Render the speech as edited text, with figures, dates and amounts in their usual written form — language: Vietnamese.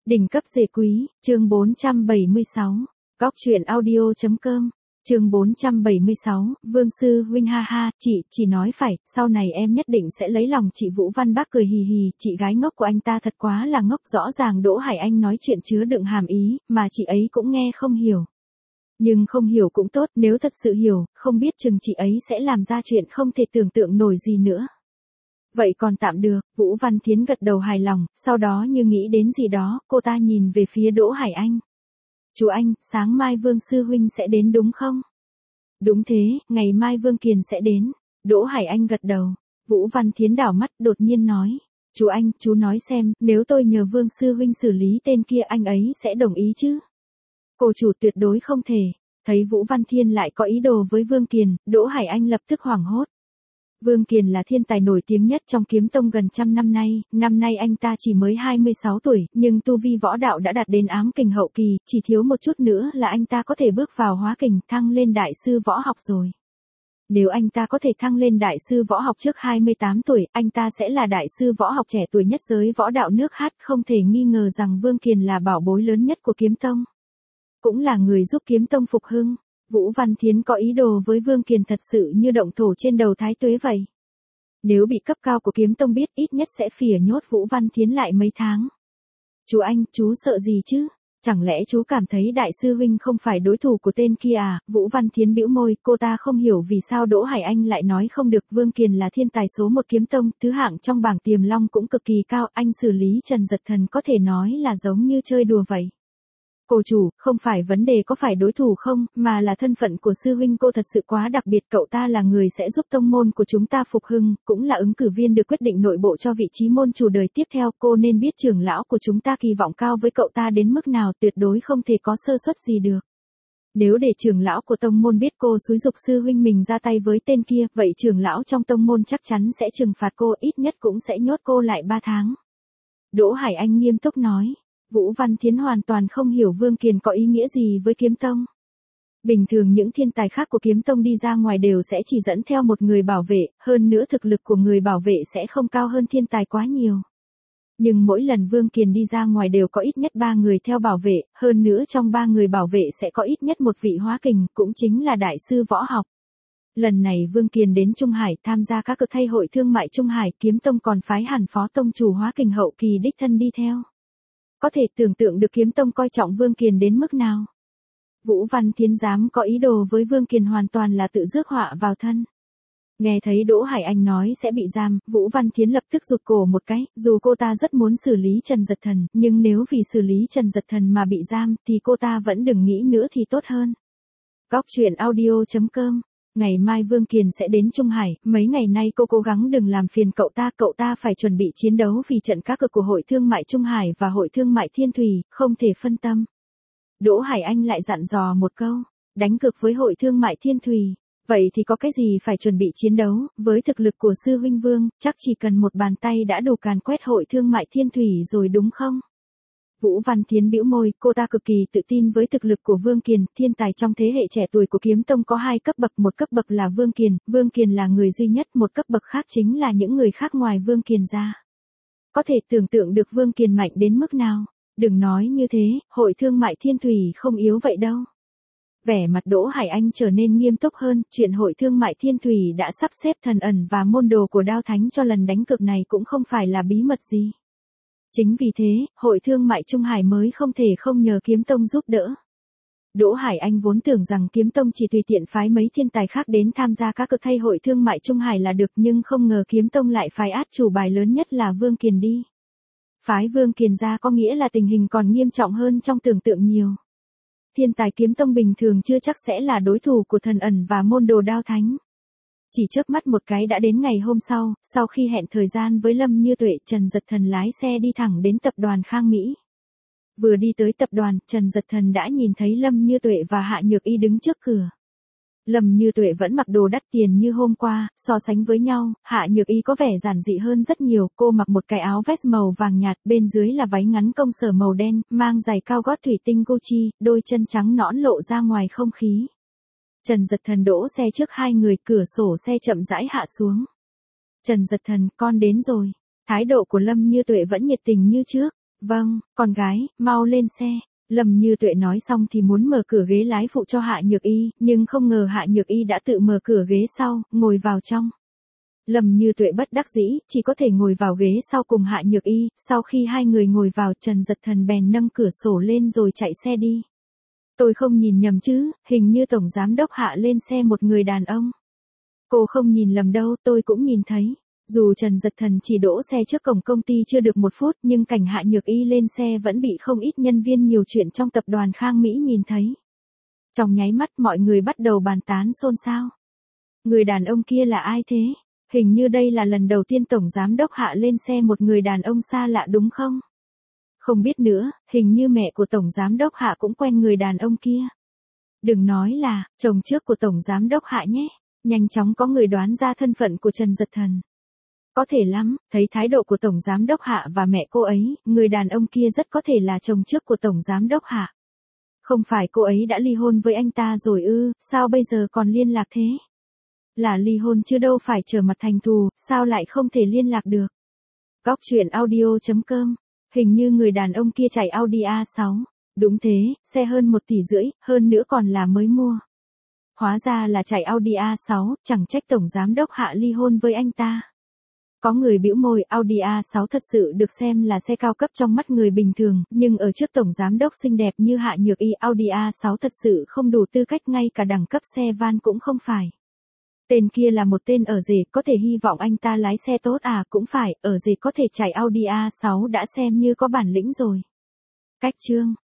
Đỉnh cấp rể quý, chương 476. Góc truyện audio.com. Chương 476, Vương sư huynh ha ha, chị, chỉ nói phải, sau này em nhất định sẽ lấy lòng chị. Vũ Văn Bác cười hì hì, chị gái ngốc của anh ta thật quá là ngốc, rõ ràng Đỗ Hải Anh nói chuyện chứa đựng hàm ý, mà chị ấy cũng nghe không hiểu. Nhưng không hiểu cũng tốt, nếu thật sự hiểu, không biết chừng chị ấy sẽ làm ra chuyện không thể tưởng tượng nổi gì nữa. Vậy còn tạm được, Vũ Văn Thiến gật đầu hài lòng, sau đó như nghĩ đến gì đó, cô ta nhìn về phía Đỗ Hải Anh. Chú anh, sáng mai Vương sư huynh sẽ đến đúng không? Đúng thế, ngày mai Vương Kiền sẽ đến. Đỗ Hải Anh gật đầu. Vũ Văn Thiến đảo mắt đột nhiên nói. Chú anh, chú nói xem, nếu tôi nhờ Vương sư huynh xử lý tên kia anh ấy sẽ đồng ý chứ? Cô chủ tuyệt đối không thể. Thấy Vũ Văn Thiên lại có ý đồ với Vương Kiền, Đỗ Hải Anh lập tức hoảng hốt. Vương Kiền là thiên tài nổi tiếng nhất trong kiếm tông gần trăm năm nay anh ta chỉ mới 26 tuổi, nhưng tu vi võ đạo đã đạt đến ám kình hậu kỳ, chỉ thiếu một chút nữa là anh ta có thể bước vào hóa kình, thăng lên đại sư võ học rồi. Nếu anh ta có thể thăng lên đại sư võ học trước 28 tuổi, anh ta sẽ là đại sư võ học trẻ tuổi nhất giới võ đạo nước Hát, không thể nghi ngờ rằng Vương Kiền là bảo bối lớn nhất của kiếm tông. Cũng là người giúp kiếm tông phục hưng. Vũ Văn Thiến có ý đồ với Vương Kiền thật sự như động thổ trên đầu Thái Tuế vậy. Nếu bị cấp cao của kiếm tông biết, ít nhất sẽ phỉa nhốt Vũ Văn Thiến lại mấy tháng. Chú anh, chú sợ gì chứ? Chẳng lẽ chú cảm thấy đại sư huynh không phải đối thủ của tên kia à? Vũ Văn Thiến bĩu môi, cô ta không hiểu vì sao Đỗ Hải Anh lại nói không được. Vương Kiền là thiên tài số 1 kiếm tông, thứ hạng trong bảng tiềm long cũng cực kỳ cao, anh xử lý Trần Giật Thần có thể nói là giống như chơi đùa vậy. Cô chủ, không phải vấn đề có phải đối thủ không, mà là thân phận của sư huynh cô thật sự quá đặc biệt. Cậu ta là người sẽ giúp tông môn của chúng ta phục hưng, cũng là ứng cử viên được quyết định nội bộ cho vị trí môn chủ đời tiếp theo. Cô nên biết trưởng lão của chúng ta kỳ vọng cao với cậu ta đến mức nào, tuyệt đối không thể có sơ suất gì được. Nếu để trưởng lão của tông môn biết cô xúi giục sư huynh mình ra tay với tên kia, vậy trưởng lão trong tông môn chắc chắn sẽ trừng phạt cô, ít nhất cũng sẽ nhốt cô lại 3 tháng. Đỗ Hải Anh nghiêm túc nói. Vũ Văn Thiến hoàn toàn không hiểu Vương Kiền có ý nghĩa gì với kiếm tông. Bình thường những thiên tài khác của kiếm tông đi ra ngoài đều sẽ chỉ dẫn theo một người bảo vệ, hơn nữa thực lực của người bảo vệ sẽ không cao hơn thiên tài quá nhiều. Nhưng mỗi lần Vương Kiền đi ra ngoài đều có ít nhất 3 người theo bảo vệ, hơn nữa trong 3 người bảo vệ sẽ có ít nhất một vị hóa kình, cũng chính là đại sư võ học. Lần này Vương Kiền đến Trung Hải tham gia các cuộc thay hội thương mại Trung Hải, kiếm tông còn phái hẳn phó tông chủ hóa kình hậu kỳ đích thân đi theo. Có thể tưởng tượng được kiếm tông coi trọng Vương Kiền đến mức nào. Vũ Văn Thiến dám có ý đồ với Vương Kiền hoàn toàn là tự rước họa vào thân. Nghe thấy Đỗ Hải Anh nói sẽ bị giam, Vũ Văn Thiến lập tức rụt cổ một cái, dù cô ta rất muốn xử lý Trần Giật Thần, nhưng nếu vì xử lý Trần Giật Thần mà bị giam, thì cô ta vẫn đừng nghĩ nữa thì tốt hơn. Góc truyện audio.com. Ngày mai Vương Kiền sẽ đến Trung Hải, mấy ngày nay cô cố gắng đừng làm phiền cậu ta phải chuẩn bị chiến đấu vì trận cá cược của Hội Thương mại Trung Hải và Hội Thương mại Thiên Thủy, không thể phân tâm. Đỗ Hải Anh lại dặn dò một câu, đánh cược với Hội Thương mại Thiên Thủy, vậy thì có cái gì phải chuẩn bị chiến đấu, với thực lực của sư huynh Vương, chắc chỉ cần một bàn tay đã đủ càn quét Hội Thương mại Thiên Thủy rồi đúng không? Vũ Văn Thiến bĩu môi, cô ta cực kỳ tự tin với thực lực của Vương Kiền, thiên tài trong thế hệ trẻ tuổi của kiếm tông có 2 cấp bậc, một cấp bậc là Vương Kiền là người duy nhất, một cấp bậc khác chính là những người khác ngoài Vương Kiền ra. Có thể tưởng tượng được Vương Kiền mạnh đến mức nào, đừng nói như thế, Hội Thương mại Thiên Thủy không yếu vậy đâu. Vẻ mặt Đỗ Hải Anh trở nên nghiêm túc hơn, chuyện Hội Thương mại Thiên Thủy đã sắp xếp thần ẩn và môn đồ của Đao Thánh cho lần đánh cược này cũng không phải là bí mật gì. Chính vì thế, Hội Thương mại Trung Hải mới không thể không nhờ kiếm tông giúp đỡ. Đỗ Hải Anh vốn tưởng rằng kiếm tông chỉ tùy tiện phái mấy thiên tài khác đến tham gia các cuộc thay Hội Thương mại Trung Hải là được, nhưng không ngờ kiếm tông lại phái át chủ bài lớn nhất là Vương Kiền đi. Phái Vương Kiền ra có nghĩa là tình hình còn nghiêm trọng hơn trong tưởng tượng nhiều. Thiên tài kiếm tông bình thường chưa chắc sẽ là đối thủ của thần ẩn và môn đồ Đao Thánh. Chỉ chớp mắt một cái đã đến ngày hôm sau khi hẹn thời gian với Lâm Như Tuệ, Trần Giật Thần lái xe đi thẳng đến tập đoàn Khang Mỹ. Vừa đi tới tập đoàn, Trần Giật Thần đã nhìn thấy Lâm Như Tuệ và Hạ Nhược Y đứng trước cửa. Lâm Như Tuệ vẫn mặc đồ đắt tiền như hôm qua, so sánh với nhau, Hạ Nhược Y có vẻ giản dị hơn rất nhiều, cô mặc một cái áo vest màu vàng nhạt, bên dưới là váy ngắn công sở màu đen, mang giày cao gót thủy tinh Gucci, đôi chân trắng nõn lộ ra ngoài không khí. Trần Giật Thần đỗ xe trước 2 người, cửa sổ xe chậm rãi hạ xuống. Trần Giật Thần, con đến rồi. Thái độ của Lâm Như Tuệ vẫn nhiệt tình như trước. Vâng, con gái, mau lên xe. Lâm Như Tuệ nói xong thì muốn mở cửa ghế lái phụ cho Hạ Nhược Y, nhưng không ngờ Hạ Nhược Y đã tự mở cửa ghế sau, ngồi vào trong. Lâm Như Tuệ bất đắc dĩ, chỉ có thể ngồi vào ghế sau cùng Hạ Nhược Y, sau khi hai người ngồi vào Trần Dật Thần bèn nâng cửa sổ lên rồi chạy xe đi. Tôi không nhìn nhầm chứ, hình như Tổng Giám Đốc Hạ lên xe một người đàn ông. Cô không nhìn lầm đâu, tôi cũng nhìn thấy. Dù Trần Dật Thần chỉ đỗ xe trước cổng công ty chưa được 1 phút nhưng cảnh Hạ Nhược Y lên xe vẫn bị không ít nhân viên nhiều chuyện trong tập đoàn Khang Mỹ nhìn thấy. Trong nháy mắt mọi người bắt đầu bàn tán xôn xao. Người đàn ông kia là ai thế? Hình như đây là lần đầu tiên Tổng Giám Đốc Hạ lên xe một người đàn ông xa lạ đúng không? Không biết nữa, hình như mẹ của Tổng Giám Đốc Hạ cũng quen người đàn ông kia. Đừng nói là, chồng trước của Tổng Giám Đốc Hạ nhé. Nhanh chóng có người đoán ra thân phận của Trần Dật Thần. Có thể lắm, thấy thái độ của Tổng Giám Đốc Hạ và mẹ cô ấy, người đàn ông kia rất có thể là chồng trước của Tổng Giám Đốc Hạ. Không phải cô ấy đã ly hôn với anh ta rồi ư, sao bây giờ còn liên lạc thế? Là ly hôn chứ đâu phải trở mặt thành thù, sao lại không thể liên lạc được? Góc truyện audio.com. Hình như người đàn ông kia chạy Audi A6. Đúng thế, xe hơn 1,5 tỷ, hơn nữa còn là mới mua. Hóa ra là chạy Audi A6, chẳng trách Tổng Giám Đốc Hạ ly hôn với anh ta. Có người bĩu môi, Audi A6 thật sự được xem là xe cao cấp trong mắt người bình thường, nhưng ở trước Tổng Giám Đốc xinh đẹp như Hạ Nhược Y, Audi A6 thật sự không đủ tư cách, ngay cả đẳng cấp xe van cũng không phải. Tên kia là một tên ở rể, có thể hy vọng anh ta lái xe tốt à, cũng phải, ở rể có thể chạy Audi A6 đã xem như có bản lĩnh rồi. Cách chương